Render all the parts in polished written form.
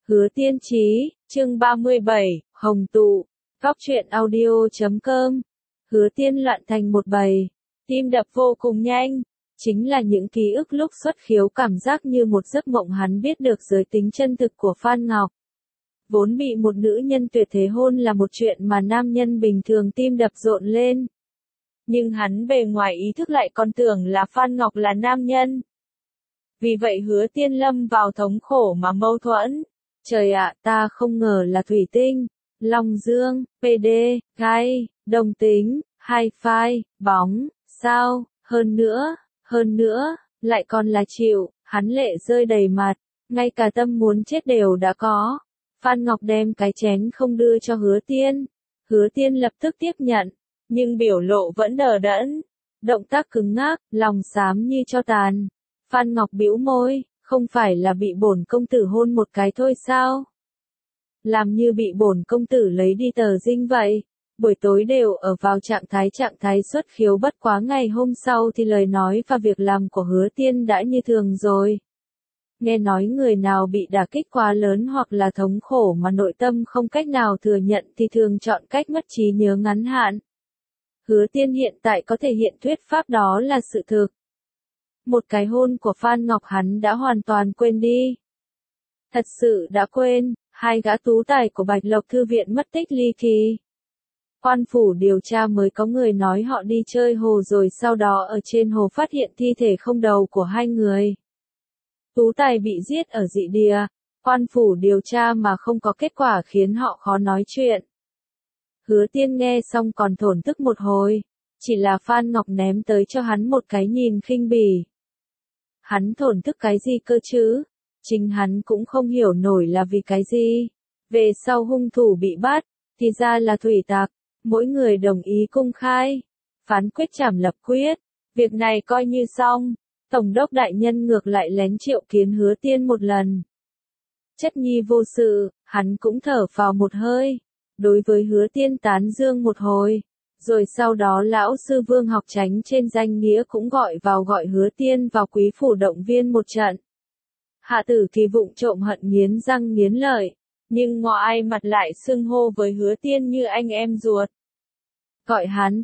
Hứa Tiên Chí, chương 37, Hồng Tụ, Góc truyện audio.com. Hứa Tiên loạn thành một bầy, tim đập vô cùng nhanh, chính là những ký ức lúc xuất khiếu cảm giác như một giấc mộng. Hắn biết được giới tính chân thực của Phan Ngọc. Vốn bị một nữ nhân tuyệt thế hôn là một chuyện mà nam nhân bình thường tim đập rộn lên. Nhưng hắn bề ngoài ý thức lại còn tưởng là Phan Ngọc là nam nhân. Vì vậy Hứa Tiên lâm vào thống khổ mà mâu thuẫn. Trời ạ, ta không ngờ là thủy tinh, long dương, PD, gai, đồng tính, hi-fi, bóng, sao, hơn nữa, lại còn là chịu, hắn lệ rơi đầy mặt, ngay cả tâm muốn chết đều đã có. Phan Ngọc đem cái chén không đưa cho Hứa Tiên. Hứa Tiên lập tức tiếp nhận, nhưng biểu lộ vẫn đờ đẫn, động tác cứng ngắc, lòng xám như tro tàn. Phan Ngọc bĩu môi, không phải là bị bổn công tử hôn một cái thôi sao? Làm như bị bổn công tử lấy đi tờ dinh vậy. Buổi tối đều ở vào trạng thái xuất khiếu, bất quá ngày hôm sau thì lời nói và việc làm của Hứa Tiên đã như thường rồi. Nghe nói người nào bị đả kích quá lớn hoặc là thống khổ mà nội tâm không cách nào thừa nhận thì thường chọn cách mất trí nhớ ngắn hạn. Hứa Tiên hiện tại có thể hiện thuyết pháp đó là sự thực. Một cái hôn của Phan Ngọc hắn đã hoàn toàn quên đi. Thật sự đã quên, hai gã tú tài của Bạch Lộc Thư viện mất tích ly kỳ. Quan phủ điều tra mới có người nói họ đi chơi hồ rồi sau đó ở trên hồ phát hiện thi thể không đầu của hai người. Tú tài bị giết ở dị địa, quan phủ điều tra mà không có kết quả khiến họ khó nói chuyện. Hứa Tiên nghe xong còn thổn thức một hồi, chỉ là Phan Ngọc ném tới cho hắn một cái nhìn khinh bỉ. Hắn thổn thức cái gì cơ chứ? Chính hắn cũng không hiểu nổi là vì cái gì. Về sau hung thủ bị bắt, thì ra là thủy tặc, mỗi người đồng ý công khai. Phán quyết trảm lập quyết, việc này coi như xong. Tổng đốc đại nhân ngược lại lén triệu kiến Hứa Tiên một lần. Chất nhi vô sự, hắn cũng thở phào một hơi. Đối với Hứa Tiên tán dương một hồi. Rồi sau đó lão sư Vương Học Chánh trên danh nghĩa cũng gọi Hứa Tiên vào quý phủ động viên một trận. Hạ Tử Kỳ vụng trộm hận nghiến răng nghiến lợi, nhưng ngọ ai mặt lại xưng hô với Hứa Tiên như anh em ruột. Gọi Hán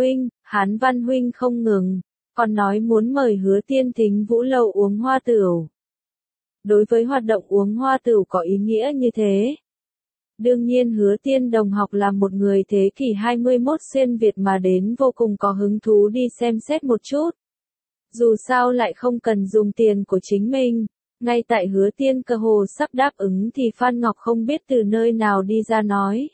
Văn Huynh không ngừng, còn nói muốn mời Hứa Tiên thính Vũ Lâu uống hoa tửu. Đối với hoạt động uống hoa tửu có ý nghĩa như thế. Đương nhiên Hứa Tiên đồng học là một người thế kỷ 21 xuyên Việt mà đến vô cùng có hứng thú đi xem xét một chút. Dù sao lại không cần dùng tiền của chính mình. Ngay tại Hứa Tiên cơ hồ sắp đáp ứng thì Phan Ngọc không biết từ nơi nào đi ra nói.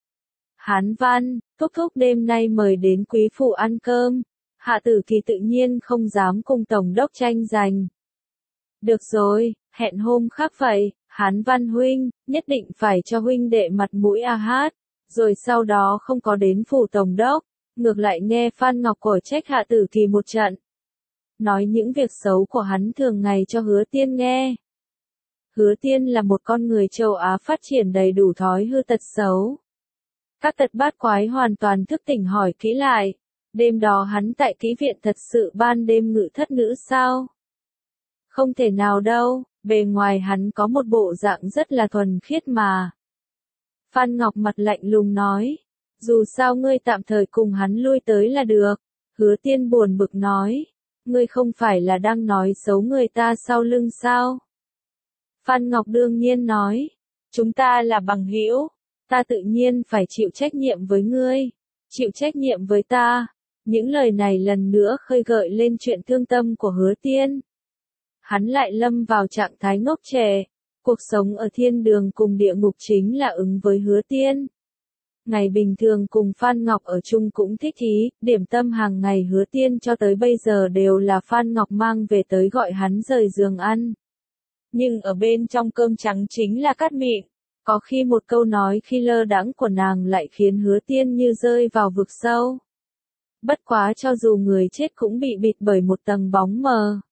Hán Văn, thúc thúc đêm nay mời đến quý phủ ăn cơm. Hạ Tử Kỳ tự nhiên không dám cùng tổng đốc tranh giành. Được rồi, hẹn hôm khác vậy. Hán Văn huynh, nhất định phải cho huynh đệ mặt mũi a hát, rồi sau đó không có đến phủ tổng đốc, ngược lại nghe Phan Ngọc cổ trách Hạ Tử Kỳ một trận. Nói những việc xấu của hắn thường ngày cho Hứa Tiên nghe. Hứa Tiên là một con người châu Á phát triển đầy đủ thói hư tật xấu. Các tật bát quái hoàn toàn thức tỉnh hỏi kỹ lại, đêm đó hắn tại kỹ viện thật sự ban đêm ngự thất nữ sao? Không thể nào đâu. Bề ngoài hắn có một bộ dạng rất là thuần khiết mà. Phan Ngọc mặt lạnh lùng nói, dù sao ngươi tạm thời cùng hắn lui tới là được. Hứa Tiên buồn bực nói, ngươi không phải là đang nói xấu người ta sau lưng sao? Phan Ngọc đương nhiên nói, chúng ta là bằng hữu, ta tự nhiên phải chịu trách nhiệm với ngươi, chịu trách nhiệm với ta. Những lời này lần nữa khơi gợi lên chuyện thương tâm của Hứa Tiên. Hắn lại lâm vào trạng thái ngốc trẻ. Cuộc sống ở thiên đường cùng địa ngục chính là ứng với Hứa Tiên. Ngày bình thường cùng Phan Ngọc ở chung cũng thích ý, điểm tâm hàng ngày Hứa Tiên cho tới bây giờ đều là Phan Ngọc mang về tới gọi hắn rời giường ăn. Nhưng ở bên trong cơm trắng chính là cát mịn. Có khi một câu nói khi lơ đãng của nàng lại khiến Hứa Tiên như rơi vào vực sâu. Bất quá cho dù người chết cũng bị bịt bởi một tầng bóng mờ.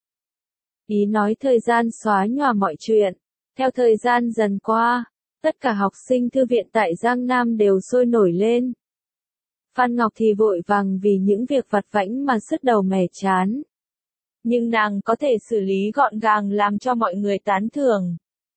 Ý nói thời gian xóa nhòa mọi chuyện. Theo thời gian dần qua, tất cả học sinh thư viện tại Giang Nam đều sôi nổi lên. Phan Ngọc thì vội vàng vì những việc vặt vãnh mà sứt đầu mẻ chán. Nhưng nàng có thể xử lý gọn gàng làm cho mọi người tán thưởng.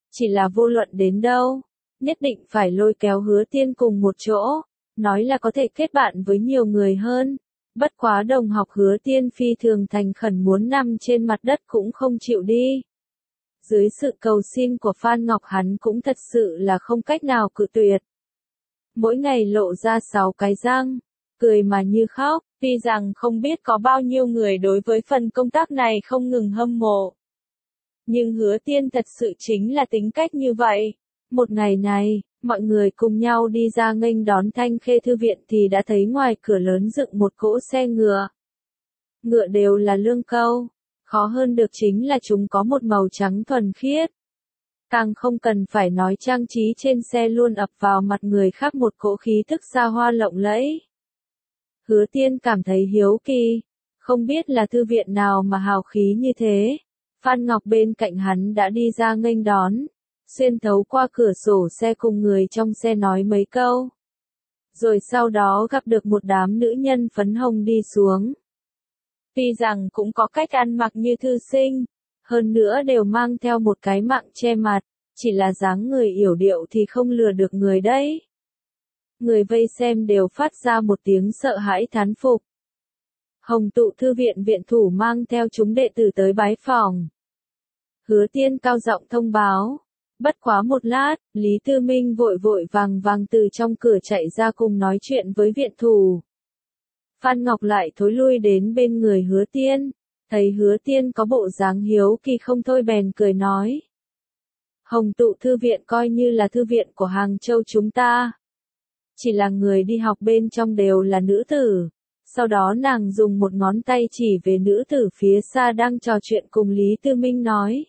Chỉ là vô luận đến đâu, nhất định phải lôi kéo Hứa Tiên cùng một chỗ, nói là có thể kết bạn với nhiều người hơn. Bất quá đồng học Hứa Tiên phi thường thành khẩn muốn nằm trên mặt đất cũng không chịu đi. Dưới sự cầu xin của Phan Ngọc hắn cũng thật sự là không cách nào cự tuyệt. Mỗi ngày lộ ra 6 cái răng, cười mà như khóc, tuy rằng không biết có bao nhiêu người đối với phần công tác này không ngừng hâm mộ. Nhưng Hứa Tiên thật sự chính là tính cách như vậy. Một ngày này, mọi người cùng nhau đi ra nghênh đón Thanh Khê Thư viện thì đã thấy ngoài cửa lớn dựng một cỗ xe ngựa. Ngựa đều là lương câu, khó hơn được chính là chúng có một màu trắng thuần khiết. Càng không cần phải nói trang trí trên xe luôn ập vào mặt người khác một cỗ khí thức xa hoa lộng lẫy. Hứa Tiên cảm thấy hiếu kỳ, không biết là thư viện nào mà hào khí như thế. Phan Ngọc bên cạnh hắn đã đi ra nghênh đón, xuyên thấu qua cửa sổ xe cùng người trong xe nói mấy câu. Rồi sau đó gặp được một đám nữ nhân phấn hồng đi xuống. Tuy rằng cũng có cách ăn mặc như thư sinh, hơn nữa đều mang theo một cái mạng che mặt, chỉ là dáng người yểu điệu thì không lừa được người đấy. Người vây xem đều phát ra một tiếng sợ hãi thán phục. Hồng Tụ thư viện viện thủ mang theo chúng đệ tử tới bái phỏng. Hứa Tiên cao giọng thông báo. Bất quá một lát, Lý Tư Minh vội vội vàng vàng từ trong cửa chạy ra cùng nói chuyện với viện thủ. Phan Ngọc lại thối lui đến bên người Hứa Tiên, thấy Hứa Tiên có bộ dáng hiếu kỳ không thôi bèn cười nói. Hồng Tụ thư viện coi như là thư viện của Hàng Châu chúng ta. Chỉ là người đi học bên trong đều là nữ tử. Sau đó nàng dùng một ngón tay chỉ về nữ tử phía xa đang trò chuyện cùng Lý Tư Minh nói.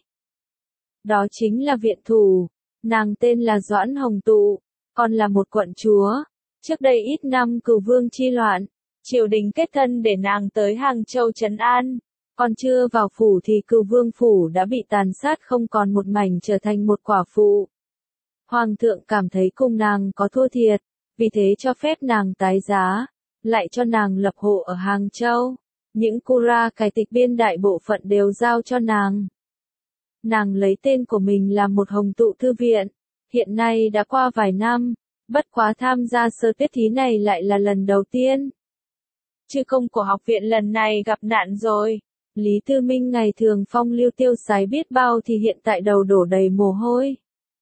Đó chính là viện thủ, nàng tên là Doãn Hồng Tụ, còn là một quận chúa. Trước đây ít năm Cửu Vương chi loạn, triều đình kết thân để nàng tới Hàng Châu trấn an. Còn chưa vào phủ thì Cửu Vương phủ đã bị tàn sát không còn một mảnh trở thành một quả phụ. Hoàng thượng cảm thấy cùng nàng có thua thiệt, vì thế cho phép nàng tái giá, lại cho nàng lập hộ ở Hàng Châu. Những cura cải tịch biên đại bộ phận đều giao cho nàng. Nàng lấy tên của mình là một Hồng Tụ thư viện, hiện nay đã qua vài năm, bất quá tham gia sơ tiết thí này lại là lần đầu tiên. Chư công của học viện lần này gặp nạn rồi. Lý Tư Minh ngày thường phong lưu tiêu sái biết bao thì hiện tại đầu đổ đầy mồ hôi.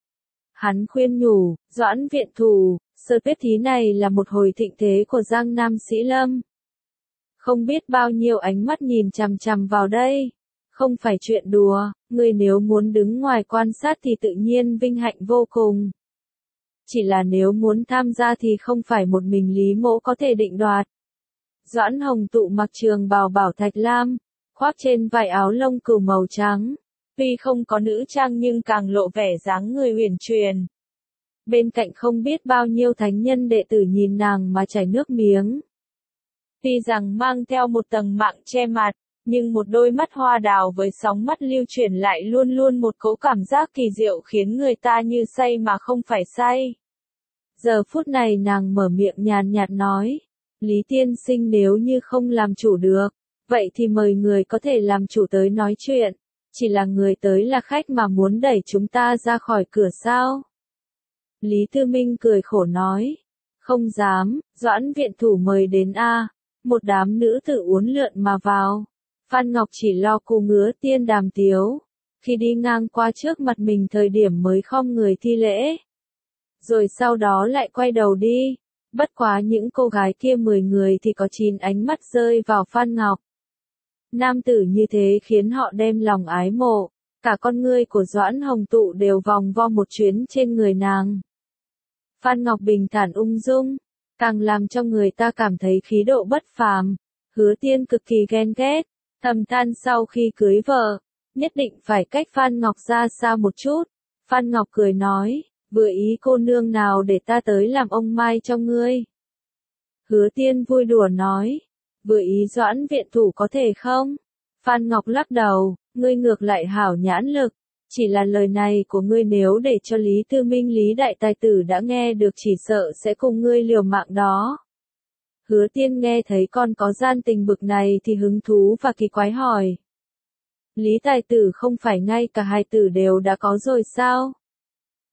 Hắn khuyên nhủ, Doãn viện thủ, sơ tiết thí này là một hồi thịnh thế của Giang Nam Sĩ Lâm. Không biết bao nhiêu ánh mắt nhìn chằm chằm vào đây. Không phải chuyện đùa, người nếu muốn đứng ngoài quan sát thì tự nhiên vinh hạnh vô cùng. Chỉ là nếu muốn tham gia thì không phải một mình Lý Mỗ có thể định đoạt. Doãn Hồng Tụ mặc trường bào bảo thạch lam, khoác trên vải áo lông cừu màu trắng. Tuy không có nữ trang nhưng càng lộ vẻ dáng người huyền truyền. Bên cạnh không biết bao nhiêu thánh nhân đệ tử nhìn nàng mà chảy nước miếng. Tuy rằng mang theo một tầng mạng che mặt, nhưng một đôi mắt hoa đào với sóng mắt lưu chuyển lại luôn luôn một cỗ cảm giác kỳ diệu khiến người ta như say mà không phải say. Giờ phút này nàng mở miệng nhàn nhạt nói, Lý tiên sinh nếu như không làm chủ được, vậy thì mời người có thể làm chủ tới nói chuyện, chỉ là người tới là khách mà muốn đẩy chúng ta ra khỏi cửa sao? Lý Tư Minh cười khổ nói, không dám, Doãn viện thủ mời đến a. Một đám nữ tử uốn lượn mà vào. Phan Ngọc chỉ lo cô ngứa tiên đàm tiếu, khi đi ngang qua trước mặt mình thời điểm mới khom người thi lễ. Rồi sau đó lại quay đầu đi, bất quá những cô gái kia 10 người thì có 9 ánh mắt rơi vào Phan Ngọc. Nam tử như thế khiến họ đem lòng ái mộ, cả con ngươi của Doãn Hồng Tụ đều vòng vo một chuyến trên người nàng. Phan Ngọc bình thản ung dung, càng làm cho người ta cảm thấy khí độ bất phàm. Hứa Tiên cực kỳ ghen ghét, thầm than sau khi cưới vợ, nhất định phải cách Phan Ngọc ra xa một chút. Phan Ngọc cười nói, vừa ý cô nương nào để ta tới làm ông mai cho ngươi. Hứa Tiên vui đùa nói, vừa ý Doãn viện thủ có thể không? Phan Ngọc lắc đầu, ngươi ngược lại hảo nhãn lực. Chỉ là lời này của ngươi nếu để cho Lý Tư Minh Lý đại tài tử đã nghe được chỉ sợ sẽ cùng ngươi liều mạng đó. Hứa Tiên nghe thấy con có gian tình bực này thì hứng thú và kỳ quái hỏi. Lý tài tử không phải ngay cả hai tử đều đã có rồi sao?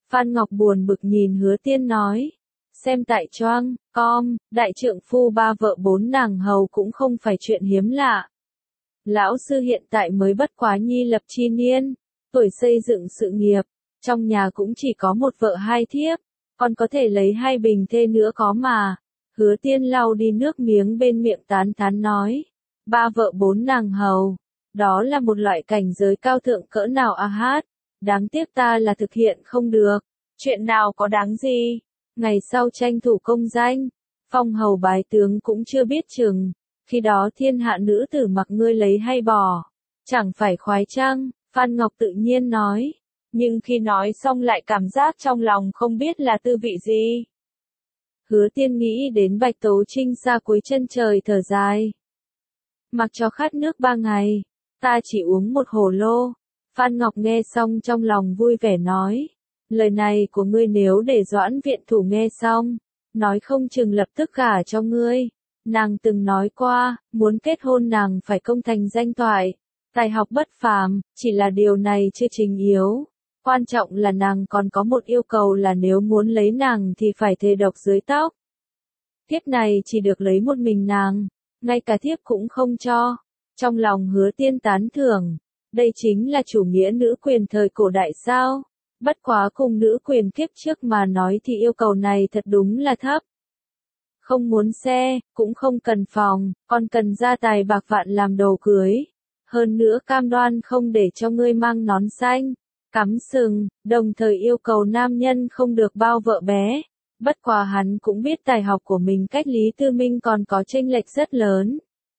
Phan Ngọc buồn bực nhìn Hứa Tiên nói. Xem tại choang, com, đại trượng phu ba vợ bốn nàng hầu cũng không phải chuyện hiếm lạ. Lão sư hiện tại mới bất quá nhi lập chi niên, tuổi xây dựng sự nghiệp, trong nhà cũng chỉ có một vợ hai thiếp, còn có thể lấy hai bình thê nữa có mà. Hứa Tiên lau đi nước miếng bên miệng tán thán nói. Ba vợ bốn nàng hầu, đó là một loại cảnh giới cao thượng cỡ nào a hát, đáng tiếc ta là thực hiện không được. Chuyện nào có đáng gì? Ngày sau tranh thủ công danh, phong hầu bái tướng cũng chưa biết chừng, khi đó thiên hạ nữ tử mặc ngươi lấy hay bỏ, chẳng phải khoái chăng? Phan Ngọc tự nhiên nói, nhưng khi nói xong lại cảm giác trong lòng không biết là tư vị gì. Hứa Tiên nghĩ đến Bạch Tố Trinh xa cuối chân trời thở dài. Mặc cho khát nước 3 ngày, ta chỉ uống một hồ lô. Phan Ngọc nghe xong trong lòng vui vẻ nói, lời này của ngươi nếu để Doãn viện thủ nghe xong, nói không chừng lập tức gả cho ngươi. Nàng từng nói qua, muốn kết hôn nàng phải công thành danh toại, tài học bất phàm, chỉ là điều này chưa chính yếu. Quan trọng là nàng còn có một yêu cầu là nếu muốn lấy nàng thì phải thề độc dưới tóc. Thiếp này chỉ được lấy một mình nàng, ngay cả thiếp cũng không cho. Trong lòng Hứa Tiên tán thưởng, đây chính là chủ nghĩa nữ quyền thời cổ đại sao? Bất quá cùng nữ quyền kiếp trước mà nói thì yêu cầu này thật đúng là thấp. Không muốn xe, cũng không cần phòng, còn cần gia tài bạc vạn làm đồ cưới. Hơn nữa cam đoan không để cho ngươi mang nón xanh, cắm sừng, đồng thời yêu cầu nam nhân không được bao vợ bé. Bất quá hắn cũng biết tài học của mình cách Lý Tư Minh còn có chênh lệch rất lớn.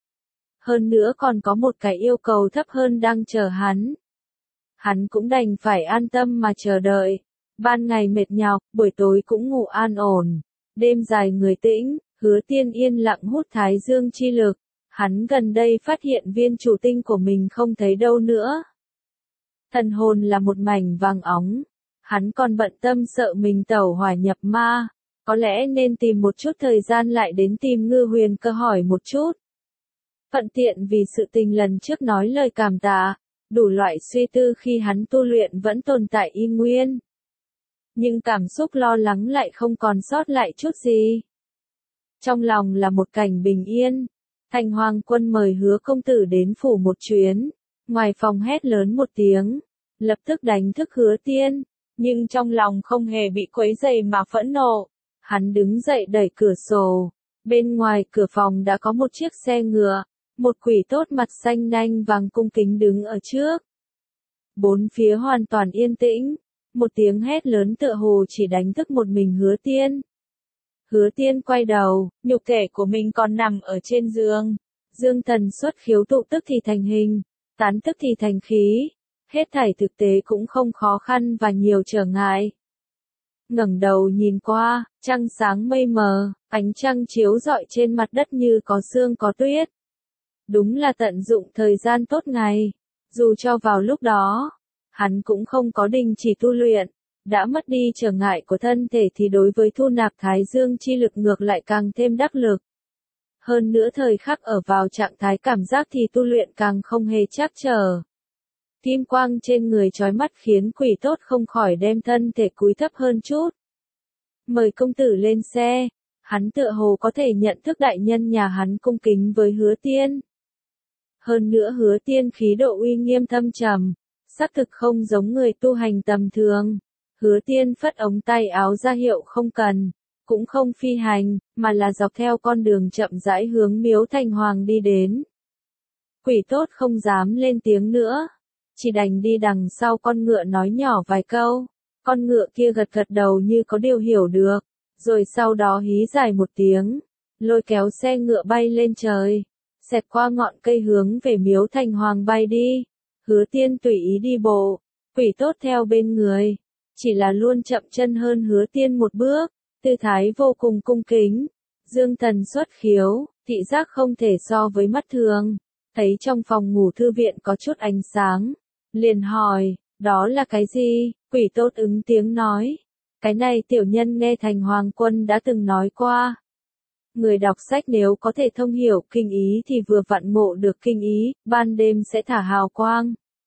Hơn nữa còn có một cái yêu cầu thấp hơn đang chờ hắn. Hắn cũng đành phải an tâm mà chờ đợi. Ban ngày mệt nhọc, buổi tối cũng ngủ an ổn. Đêm dài người tĩnh, Hứa Tiên yên lặng hút thái dương chi lực. Hắn gần đây phát hiện viên chủ tinh của mình không thấy đâu nữa. Thần hồn là một mảnh vàng óng. Hắn còn bận tâm sợ mình tẩu hỏa nhập ma. Có lẽ nên tìm một chút thời gian lại đến tìm Ngư Huyền Cơ hỏi một chút. Thuận tiện vì sự tình lần trước nói lời cảm tạ, đủ loại suy tư khi hắn tu luyện vẫn tồn tại y nguyên. Nhưng cảm xúc lo lắng lại không còn sót lại chút gì. Trong lòng là một cảnh bình yên. Thành Hoàng Quân mời Hứa công tử đến phủ một chuyến. Ngoài phòng hét lớn một tiếng, lập tức đánh thức Hứa Tiên, nhưng trong lòng không hề bị quấy rầy mà phẫn nộ. Hắn đứng dậy đẩy cửa sổ. Bên ngoài cửa phòng đã có một chiếc xe ngựa. Một quỷ tốt mặt xanh nanh vàng cung kính đứng ở trước. Bốn phía hoàn toàn yên tĩnh. Một tiếng hét lớn tựa hồ chỉ đánh thức một mình Hứa Tiên. Hứa Tiên quay đầu, nhục thể của mình còn nằm ở trên giường. Dương thần xuất khiếu tụ tức thì thành hình, tán tức thì thành khí. Hết thảy thực tế cũng không khó khăn và nhiều trở ngại. Ngẩng đầu nhìn qua, trăng sáng mây mờ, ánh trăng chiếu rọi trên mặt đất như có sương có tuyết. Đúng là tận dụng thời gian tốt ngày. Dù cho vào lúc đó, hắn cũng không có đình chỉ tu luyện. Đã mất đi trở ngại của thân thể thì đối với thu nạp thái dương chi lực ngược lại càng thêm đắc lực. Hơn nữa thời khắc ở vào trạng thái cảm giác thì tu luyện càng không hề trắc trở. Kim quang trên người chói mắt khiến quỷ tốt không khỏi đem thân thể cúi thấp hơn chút. Mời công tử lên xe. Hắn tựa hồ có thể nhận thức đại nhân nhà hắn cung kính với Hứa Tiên. Hơn nữa Hứa Tiên khí độ uy nghiêm thâm trầm, xác thực không giống người tu hành tầm thường. Hứa Tiên phất ống tay áo ra hiệu không cần, cũng không phi hành, mà là dọc theo con đường chậm rãi hướng Miếu Thành Hoàng đi đến. Quỷ tốt không dám lên tiếng nữa, chỉ đành đi đằng sau con ngựa nói nhỏ vài câu. Con ngựa kia gật gật đầu như có điều hiểu được, rồi sau đó hí dài một tiếng, lôi kéo xe ngựa bay lên trời, xẹt qua ngọn cây hướng về Miếu Thành Hoàng bay đi. Hứa Tiên tùy ý đi bộ, quỷ tốt theo bên người, chỉ là luôn chậm chân hơn Hứa Tiên một bước, tư thái vô cùng cung kính. Dương thần xuất khiếu, thị giác không thể so với mắt thường, thấy trong phòng ngủ thư viện có chút ánh sáng, liền hỏi, đó là cái gì? Quỷ tốt ứng tiếng nói, cái này tiểu nhân nghe Thành Hoàng Quân đã từng nói qua. Người đọc sách nếu có thể thông hiểu kinh ý thì vừa vặn ngộ được kinh ý, ban đêm sẽ thả hào quang.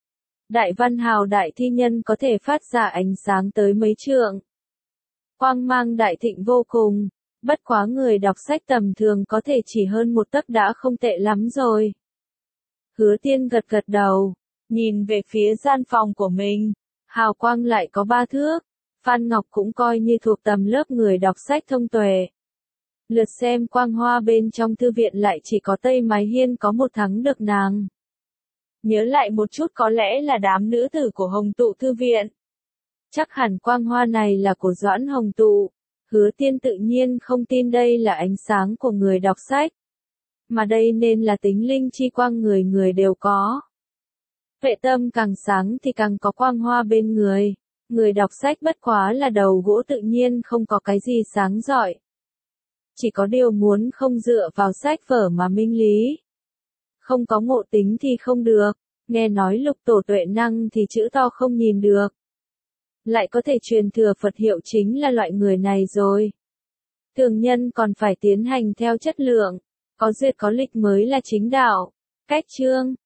Đại văn hào đại thi nhân có thể phát ra ánh sáng tới mấy trượng. Quang mang đại thịnh vô cùng, bất quá người đọc sách tầm thường có thể chỉ hơn một tấc đã không tệ lắm rồi. Hứa Tiên gật gật đầu, nhìn về phía gian phòng của mình, hào quang lại có 3 thước. Phan Ngọc cũng coi như thuộc tầm lớp người đọc sách thông tuệ. Lượt xem quang hoa bên trong thư viện lại chỉ có Tây Mái Hiên có một thắng được nàng. Nhớ lại một chút có lẽ là đám nữ tử của Hồng Tụ thư viện. Chắc hẳn quang hoa này là của Doãn Hồng Tụ. Hứa Tiên tự nhiên không tin đây là ánh sáng của người đọc sách. Mà đây nên là tính linh chi quang người người đều có. Vệ tâm càng sáng thì càng có quang hoa bên người. Người đọc sách bất quá là đầu gỗ tự nhiên không có cái gì sáng rọi. Chỉ có điều muốn không dựa vào sách vở mà minh lý. Không có ngộ tính thì không được, nghe nói lục tổ tuệ năng thì chữ to không nhìn được. Lại có thể truyền thừa Phật hiệu chính là loại người này rồi. Thường nhân còn phải tiến hành theo chất lượng, có duyệt có lịch mới là chính đạo. Cách chương